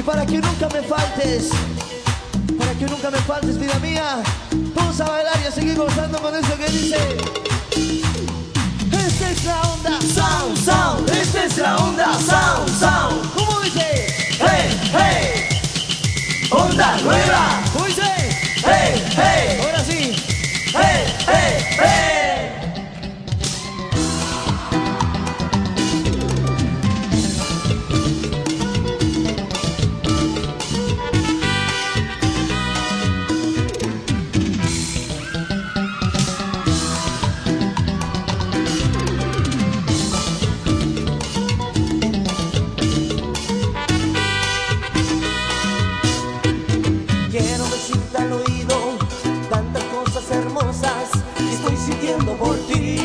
para que nunca me faltes, para que nunca me faltes, vida mía. Vamos a bailar y a seguir gozando con eso que dice: esta es la onda, sound, sound. Esta es la onda, sound, sound. ¿Cómo dice? Hey, hey, onda nueva. ¿Cómo dice? Hey, hey. Ahora sí. Hey, hey, hey. Quiero decirte al oído tantas cosas hermosas que estoy sintiendo por ti.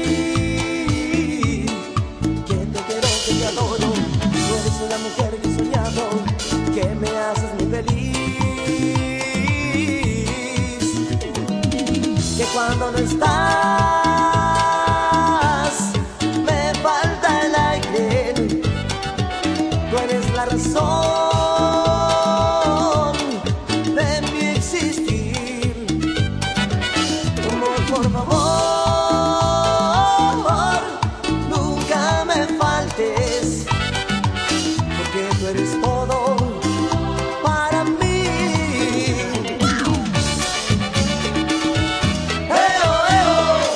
Que te quiero, que te adoro. Tú eres la mujer que he soñado, que me haces muy feliz. Que cuando no estás me falta el aire. Tú eres la razón por favor, nunca me faltes, porque tú eres todo para mí. ¡Eo, eo!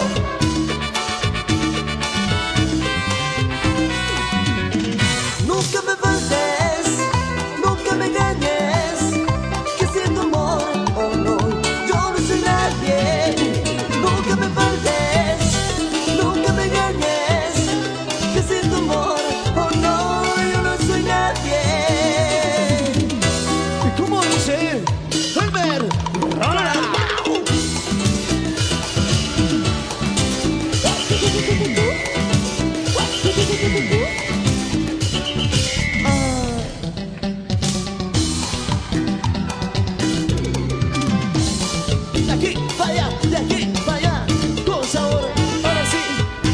Nunca me faltes, nunca me engañes, que sin tu amor, oh no, yo no soy nadie. Nunca me faltes, nunca me engañes, que sin tu amor, oh no, yo no soy nadie. ¿Y cómo dice? Elmer, ahora. De aquí para allá, de aquí para allá, con sabor, ahora sí.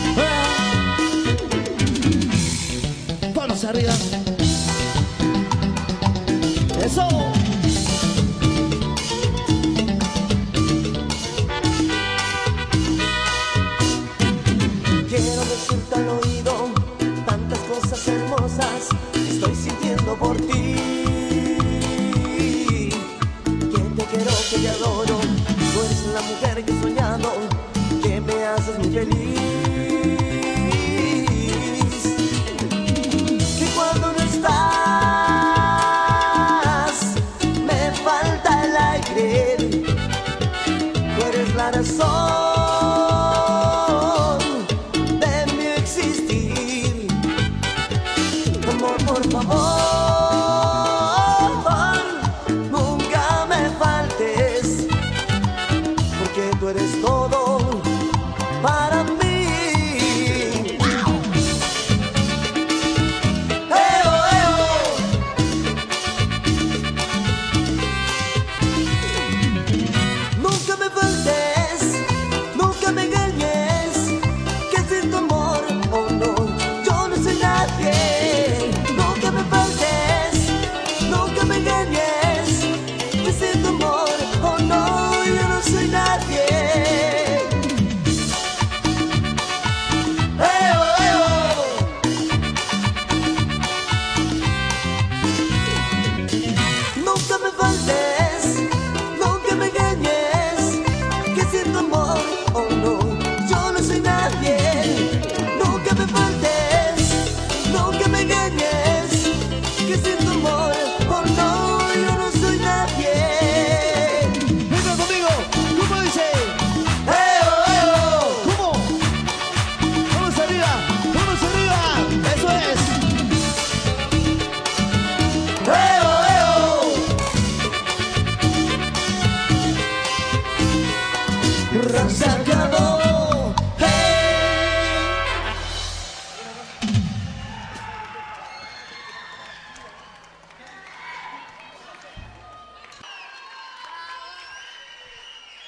Vamos arriba. Eso. Quiero decirte al oído tantas cosas hermosas que estoy sintiendo por ti. Que te quiero, que te adoro. Tú eres la mujer que he soñado, que me haces muy feliz. Que cuando no estás me falta el aire. Tú eres la razón de mi existir. Amor, por favor, nunca me faltes, porque tú eres todo para mí. ¡Eo, eo! Nunca me faltes, nunca me engañes, que sin tu amor, oh no, yo no soy nadie. Nunca me faltes, nunca me engañes, que sin tu amor, oh no, yo no soy nadie. ¡Eo, eo! Nunca me faltes, nunca me engañes, que sin tu amor, oh no, yo no soy nadie. Nunca me faltes, nunca me engañes, que sin tu amor, oh no, yo no soy nadie. Venga conmigo, ¿cómo dice? ¡Eo, eo! ¿Cómo? Vamos arriba, eso es. ¡Eo, eo! Se acabó.